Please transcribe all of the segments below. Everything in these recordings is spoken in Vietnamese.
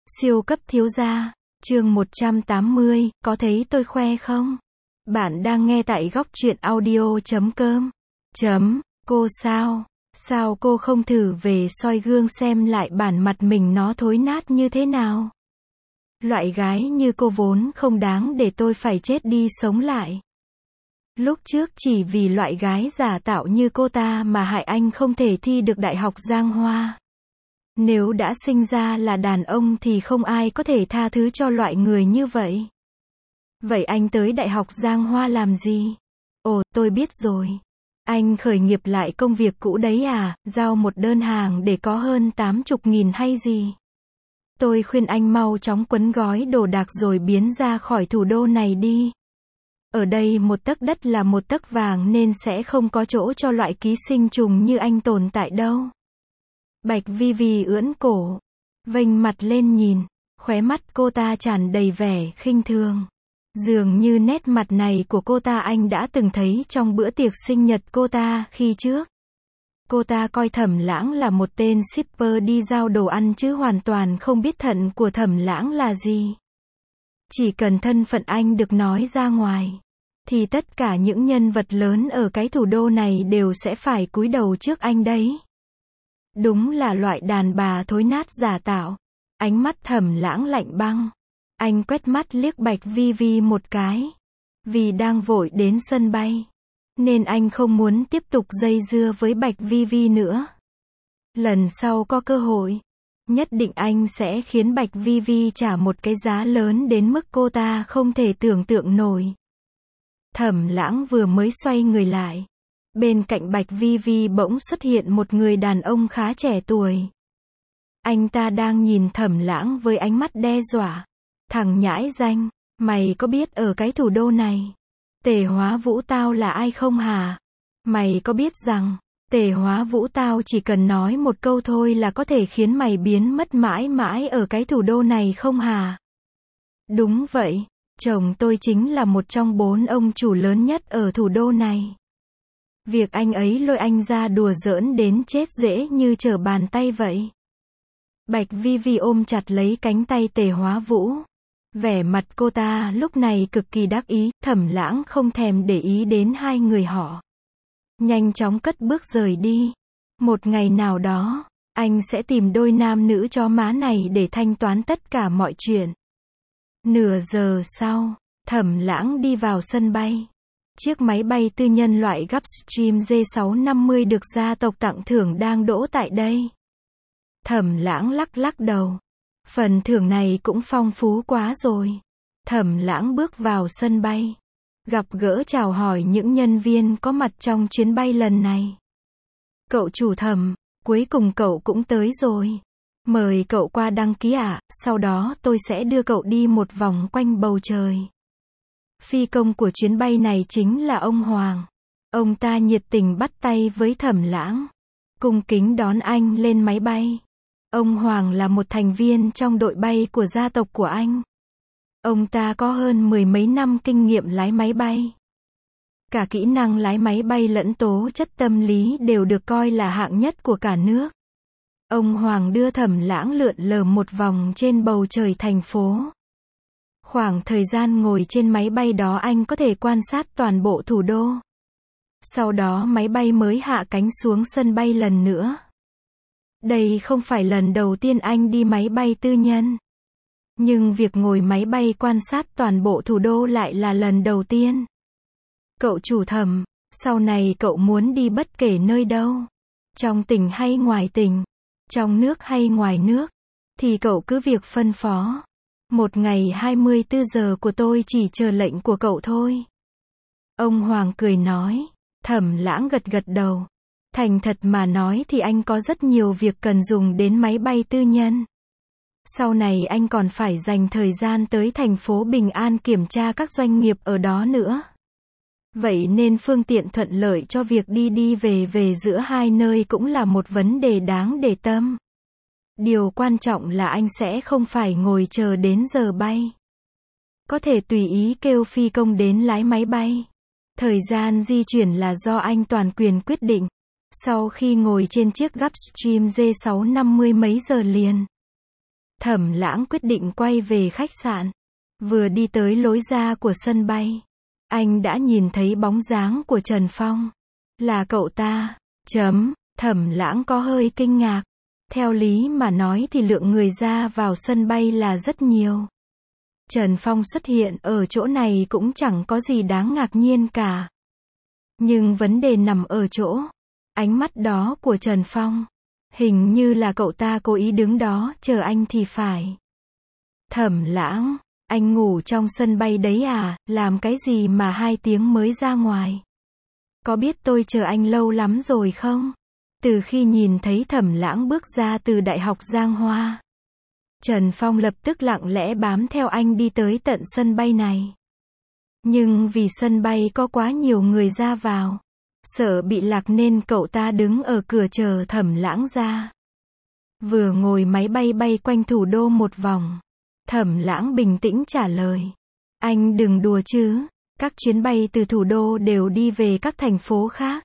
Siêu cấp thiếu gia, chương 180, có thấy tôi khoe không? Bạn đang nghe tại góc truyện audio.com. Cô sao? Sao cô không thử về soi gương xem lại bản mặt mình nó thối nát như thế nào? Loại gái như cô vốn không đáng để tôi phải chết đi sống lại. Lúc trước chỉ vì loại gái giả tạo như cô ta mà hại anh không thể thi được Đại học Giang Hoa. Nếu đã sinh ra là đàn ông thì không ai có thể tha thứ cho loại người như vậy. Vậy anh tới Đại học Giang Hoa làm gì? Ồ, tôi biết rồi. Anh khởi nghiệp lại công việc cũ đấy à, giao một đơn hàng để có hơn 80.000 hay gì? Tôi khuyên anh mau chóng quấn gói đồ đạc rồi biến ra khỏi thủ đô này đi. Ở đây một tấc đất là một tấc vàng nên sẽ không có chỗ cho loại ký sinh trùng như anh tồn tại đâu. Bạch Vi Vi ưỡn cổ, vênh mặt lên nhìn, khóe mắt cô ta tràn đầy vẻ khinh thường. Dường như nét mặt này của cô ta anh đã từng thấy trong bữa tiệc sinh nhật cô ta khi trước. Cô ta coi Thẩm Lãng là một tên shipper đi giao đồ ăn chứ hoàn toàn không biết thận của Thẩm Lãng là gì. Chỉ cần thân phận anh được nói ra ngoài, thì tất cả những nhân vật lớn ở cái thủ đô này đều sẽ phải cúi đầu trước anh đấy. Đúng là loại đàn bà thối nát giả tạo. Ánh mắt Thẩm Lãng lạnh băng. Anh quét mắt liếc Bạch Vi Vi một cái. Vì đang vội đến sân bay, nên anh không muốn tiếp tục dây dưa với Bạch Vi Vi nữa. Lần sau có cơ hội, nhất định anh sẽ khiến Bạch Vi Vi trả một cái giá lớn đến mức cô ta không thể tưởng tượng nổi. Thẩm Lãng vừa mới xoay người lại. Bên cạnh Bạch Vi Vi bỗng xuất hiện một người đàn ông khá trẻ tuổi. Anh ta đang nhìn Thẩm Lãng với ánh mắt đe dọa. Thằng nhãi danh, mày có biết ở cái thủ đô này, Tề Hóa Vũ tao là ai không hả? Mày có biết rằng, Tề Hóa Vũ tao chỉ cần nói một câu thôi là có thể khiến mày biến mất mãi mãi ở cái thủ đô này không hả? Đúng vậy, chồng tôi chính là một trong 4 ông chủ lớn nhất ở thủ đô này. Việc anh ấy lôi anh ra đùa giỡn đến chết dễ như trở bàn tay vậy. Bạch Vi Vi ôm chặt lấy cánh tay Tề Hóa Vũ. Vẻ mặt cô ta lúc này cực kỳ đắc ý. Thẩm Lãng không thèm để ý đến hai người họ. Nhanh chóng cất bước rời đi. Một ngày nào đó, anh sẽ tìm đôi nam nữ chó má này để thanh toán tất cả mọi chuyện. Nửa giờ sau, Thẩm Lãng đi vào sân bay. Chiếc máy bay tư nhân loại Gulfstream G650 được gia tộc tặng thưởng đang đỗ tại đây. Thẩm Lãng lắc lắc đầu. Phần thưởng này cũng phong phú quá rồi. Thẩm Lãng bước vào sân bay. Gặp gỡ chào hỏi những nhân viên có mặt trong chuyến bay lần này. Cậu chủ Thẩm, cuối cùng cậu cũng tới rồi. Mời cậu qua đăng ký ạ, sau đó tôi sẽ đưa cậu đi một vòng quanh bầu trời. Phi công của chuyến bay này chính là ông Hoàng. Ông ta nhiệt tình bắt tay với Thẩm Lãng, cung kính đón anh lên máy bay. Ông Hoàng là một thành viên trong đội bay của gia tộc của anh. Ông ta có hơn 10 mấy năm kinh nghiệm lái máy bay. Cả kỹ năng lái máy bay lẫn tố chất tâm lý đều được coi là hạng nhất của cả nước. Ông Hoàng đưa Thẩm Lãng lượn lờ một vòng trên bầu trời thành phố. Khoảng thời gian ngồi trên máy bay đó anh có thể quan sát toàn bộ thủ đô. Sau đó máy bay mới hạ cánh xuống sân bay lần nữa. Đây không phải lần đầu tiên anh đi máy bay tư nhân. Nhưng việc ngồi máy bay quan sát toàn bộ thủ đô lại là lần đầu tiên. Cậu chủ Thẩm, sau này cậu muốn đi bất kể nơi đâu, trong tỉnh hay ngoài tỉnh, trong nước hay ngoài nước, thì cậu cứ việc phân phó. Một ngày 24 giờ của tôi chỉ chờ lệnh của cậu thôi. Ông Hoàng cười nói. Thẩm Lãng gật gật đầu. Thành thật mà nói thì anh có rất nhiều việc cần dùng đến máy bay tư nhân. Sau này anh còn phải dành thời gian tới thành phố Bình An kiểm tra các doanh nghiệp ở đó nữa. Vậy nên phương tiện thuận lợi cho việc đi về giữa hai nơi cũng là một vấn đề đáng để tâm. Điều quan trọng là anh sẽ không phải ngồi chờ đến giờ bay. Có thể tùy ý kêu phi công đến lái máy bay. Thời gian di chuyển là do anh toàn quyền quyết định. Sau khi ngồi trên chiếc Gulfstream G650 mấy giờ liền, Thẩm Lãng quyết định quay về khách sạn. Vừa đi tới lối ra của sân bay, anh đã nhìn thấy bóng dáng của Trần Phong. Là cậu ta. Thẩm Lãng có hơi kinh ngạc. Theo lý mà nói thì lượng người ra vào sân bay là rất nhiều. Trần Phong xuất hiện ở chỗ này cũng chẳng có gì đáng ngạc nhiên cả. Nhưng vấn đề nằm ở chỗ ánh mắt đó của Trần Phong. Hình như là cậu ta cố ý đứng đó chờ anh thì phải. Thẩm Lãng, anh ngủ trong sân bay đấy à, làm cái gì mà 2 tiếng mới ra ngoài? Có biết tôi chờ anh lâu lắm rồi không? Từ khi nhìn thấy Thẩm Lãng bước ra từ Đại học Giang Hoa, Trần Phong lập tức lặng lẽ bám theo anh đi tới tận sân bay này. Nhưng vì sân bay có quá nhiều người ra vào, sợ bị lạc nên cậu ta đứng ở cửa chờ Thẩm Lãng ra. Vừa ngồi máy bay bay quanh thủ đô một vòng, Thẩm Lãng bình tĩnh trả lời. Anh đừng đùa chứ, các chuyến bay từ thủ đô đều đi về các thành phố khác.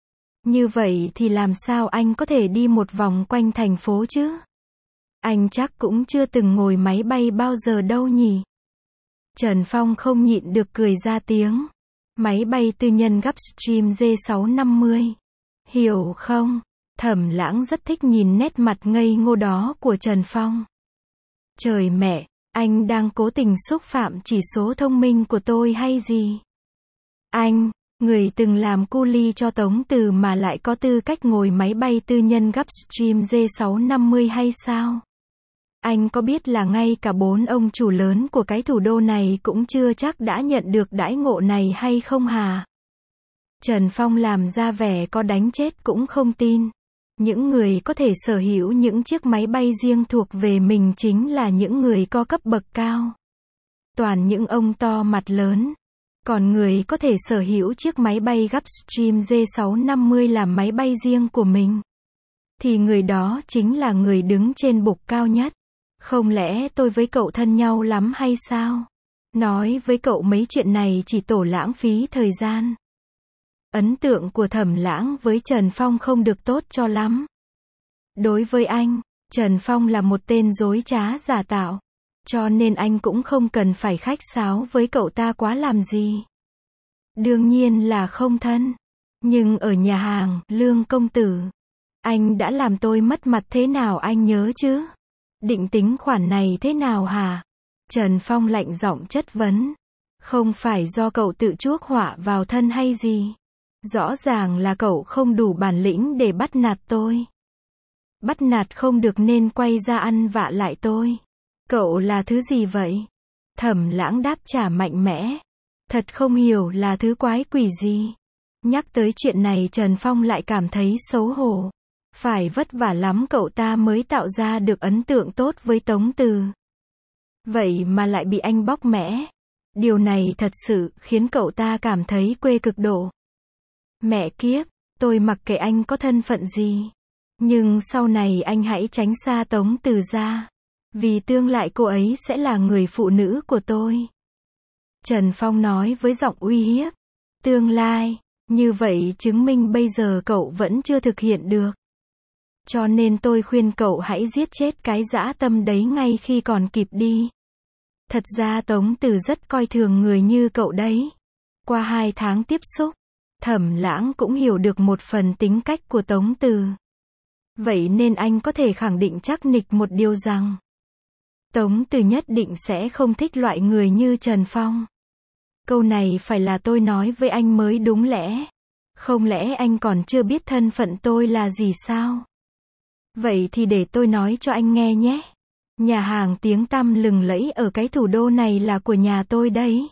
Như vậy thì làm sao anh có thể đi một vòng quanh thành phố chứ? Anh chắc cũng chưa từng ngồi máy bay bao giờ đâu nhỉ? Trần Phong không nhịn được cười ra tiếng. Máy bay tư nhân Gulfstream G650. Hiểu không? Thẩm Lãng rất thích nhìn nét mặt ngây ngô đó của Trần Phong. Trời mẹ, anh đang cố tình xúc phạm chỉ số thông minh của tôi hay gì? Anh, người từng làm cu li cho Tống Từ mà lại có tư cách ngồi máy bay tư nhân Gulfstream G650 hay sao? Anh có biết là ngay cả 4 ông chủ lớn của cái thủ đô này cũng chưa chắc đã nhận được đãi ngộ này hay không hả? Trần Phong làm ra vẻ có đánh chết cũng không tin. Những người có thể sở hữu những chiếc máy bay riêng thuộc về mình chính là những người có cấp bậc cao. Toàn những ông to mặt lớn. Còn người có thể sở hữu chiếc máy bay Gulfstream G650 làm máy bay riêng của mình, thì người đó chính là người đứng trên bục cao nhất. Không lẽ tôi với cậu thân nhau lắm hay sao? Nói với cậu mấy chuyện này chỉ tổ lãng phí thời gian. Ấn tượng của Thẩm Lãng với Trần Phong không được tốt cho lắm. Đối với anh, Trần Phong là một tên dối trá giả tạo. Cho nên anh cũng không cần phải khách sáo với cậu ta quá làm gì. Đương nhiên là không thân. Nhưng ở nhà hàng, Lương công tử, anh đã làm tôi mất mặt thế nào anh nhớ chứ? Định tính khoản này thế nào hả? Trần Phong lạnh giọng chất vấn. Không phải do cậu tự chuốc họa vào thân hay gì? Rõ ràng là cậu không đủ bản lĩnh để bắt nạt tôi. Bắt nạt không được nên quay ra ăn vạ lại tôi. Cậu là thứ gì vậy? Thẩm Lãng đáp trả mạnh mẽ. Thật không hiểu là thứ quái quỷ gì. Nhắc tới chuyện này Trần Phong lại cảm thấy xấu hổ. Phải vất vả lắm cậu ta mới tạo ra được ấn tượng tốt với Tống Từ. Vậy mà lại bị anh bóc mẽ. Điều này thật sự khiến cậu ta cảm thấy quê cực độ. Mẹ kiếp, tôi mặc kệ anh có thân phận gì. Nhưng sau này anh hãy tránh xa Tống Từ ra. Vì tương lai cô ấy sẽ là người phụ nữ của tôi. Trần Phong nói với giọng uy hiếp. Tương lai, như vậy chứng minh bây giờ cậu vẫn chưa thực hiện được. Cho nên tôi khuyên cậu hãy giết chết cái dã tâm đấy ngay khi còn kịp đi. Thật ra Tống Từ rất coi thường người như cậu đấy. Qua 2 tháng tiếp xúc, Thẩm Lãng cũng hiểu được một phần tính cách của Tống Từ. Vậy nên anh có thể khẳng định chắc nịch một điều rằng Tống Từ nhất định sẽ không thích loại người như Trần Phong. Câu này phải là tôi nói với anh mới đúng lẽ. Không lẽ anh còn chưa biết thân phận tôi là gì sao? Vậy thì để tôi nói cho anh nghe nhé. Nhà hàng tiếng tăm lừng lẫy ở cái thủ đô này là của nhà tôi đấy.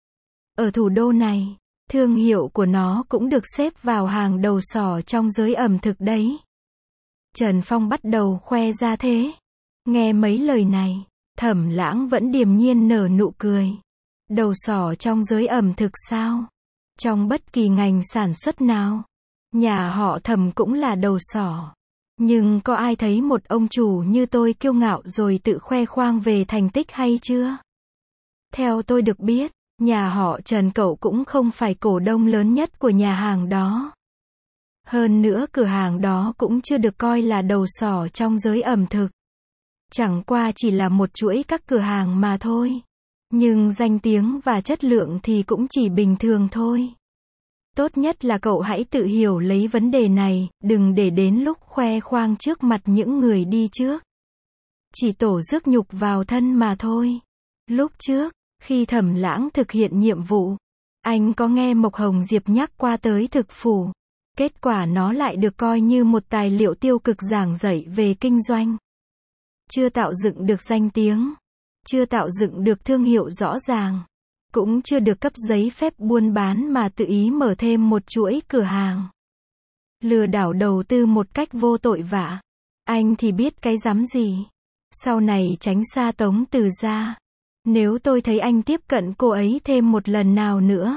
Ở thủ đô này, thương hiệu của nó cũng được xếp vào hàng đầu sỏ trong giới ẩm thực đấy. Trần Phong bắt đầu khoe ra thế. Nghe mấy lời này, Thẩm Lãng vẫn điềm nhiên nở nụ cười. Đầu sỏ trong giới ẩm thực sao? Trong bất kỳ ngành sản xuất nào, nhà họ Thẩm cũng là đầu sỏ. Nhưng có ai thấy một ông chủ như tôi kiêu ngạo rồi tự khoe khoang về thành tích hay chưa? Theo tôi được biết, nhà họ Trần cậu cũng không phải cổ đông lớn nhất của nhà hàng đó. Hơn nữa cửa hàng đó cũng chưa được coi là đầu sỏ trong giới ẩm thực. Chẳng qua chỉ là một chuỗi các cửa hàng mà thôi. Nhưng danh tiếng và chất lượng thì cũng chỉ bình thường thôi. Tốt nhất là cậu hãy tự hiểu lấy vấn đề này, đừng để đến lúc khoe khoang trước mặt những người đi trước. Chỉ tổ rước nhục vào thân mà thôi. Lúc trước, khi Thẩm Lãng thực hiện nhiệm vụ, anh có nghe Mộc Hồng Diệp nhắc qua tới thực phủ. Kết quả nó lại được coi như một tài liệu tiêu cực giảng dạy về kinh doanh. Chưa tạo dựng được danh tiếng, chưa tạo dựng được thương hiệu rõ ràng, cũng chưa được cấp giấy phép buôn bán mà tự ý mở thêm một chuỗi cửa hàng. Lừa đảo đầu tư một cách vô tội vạ. Anh thì biết cái rắm gì. Sau này tránh xa Tống Từ ra. Nếu tôi thấy anh tiếp cận cô ấy thêm một lần nào nữa,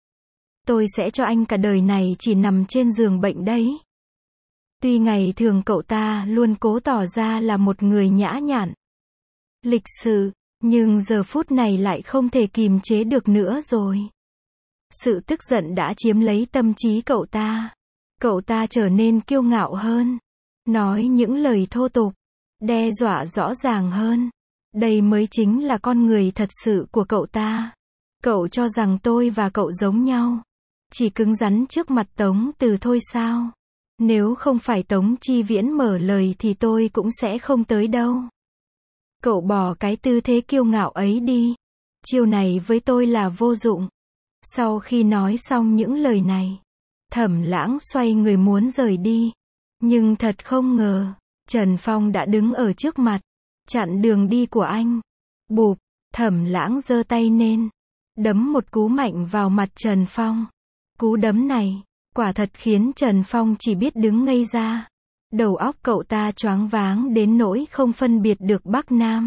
tôi sẽ cho anh cả đời này chỉ nằm trên giường bệnh đấy. Tuy ngày thường cậu ta luôn cố tỏ ra là một người nhã nhặn, lịch sự, nhưng giờ phút này lại không thể kìm chế được nữa rồi. Sự tức giận đã chiếm lấy tâm trí cậu ta. Cậu ta trở nên kiêu ngạo hơn, nói những lời thô tục, đe dọa rõ ràng hơn. Đây mới chính là con người thật sự của cậu ta. Cậu cho rằng tôi và cậu giống nhau, chỉ cứng rắn trước mặt Tống Từ thôi sao? Nếu không phải Tống Chi Viễn mở lời thì tôi cũng sẽ không tới đâu. Cậu bỏ cái tư thế kiêu ngạo ấy đi. Chiêu này với tôi là vô dụng. Sau khi nói xong những lời này, Thẩm Lãng xoay người muốn rời đi. Nhưng thật không ngờ, Trần Phong đã đứng ở trước mặt, chặn đường đi của anh. Bụp, Thẩm Lãng giơ tay lên, đấm một cú mạnh vào mặt Trần Phong. Cú đấm này, quả thật khiến Trần Phong chỉ biết đứng ngây ra. Đầu óc cậu ta choáng váng đến nỗi không phân biệt được Bắc Nam.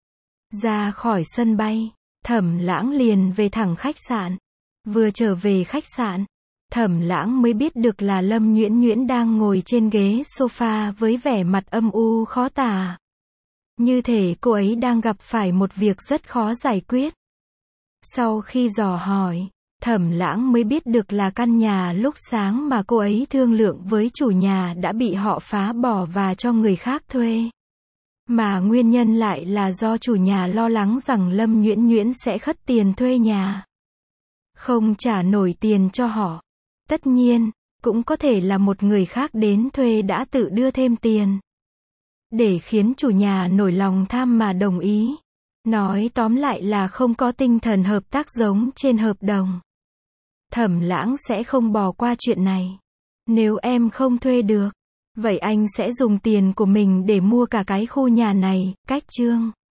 Ra khỏi sân bay, Thẩm Lãng liền về thẳng khách sạn. Vừa trở về khách sạn, Thẩm Lãng mới biết được là Lâm Nhuyễn Nhuyễn đang ngồi trên ghế sofa với vẻ mặt âm u khó tả. Như thể cô ấy đang gặp phải một việc rất khó giải quyết. Sau khi dò hỏi, Thẩm Lãng mới biết được là căn nhà lúc sáng mà cô ấy thương lượng với chủ nhà đã bị họ phá bỏ và cho người khác thuê. Mà nguyên nhân lại là do chủ nhà lo lắng rằng Lâm Nhuyễn Nhuyễn sẽ khất tiền thuê nhà, không trả nổi tiền cho họ. Tất nhiên, cũng có thể là một người khác đến thuê đã tự đưa thêm tiền, để khiến chủ nhà nổi lòng tham mà đồng ý. Nói tóm lại là không có tinh thần hợp tác giống trên hợp đồng. Thẩm Lãng sẽ không bỏ qua chuyện này. Nếu em không thuê được, vậy anh sẽ dùng tiền của mình để mua cả cái khu nhà này, cách chương.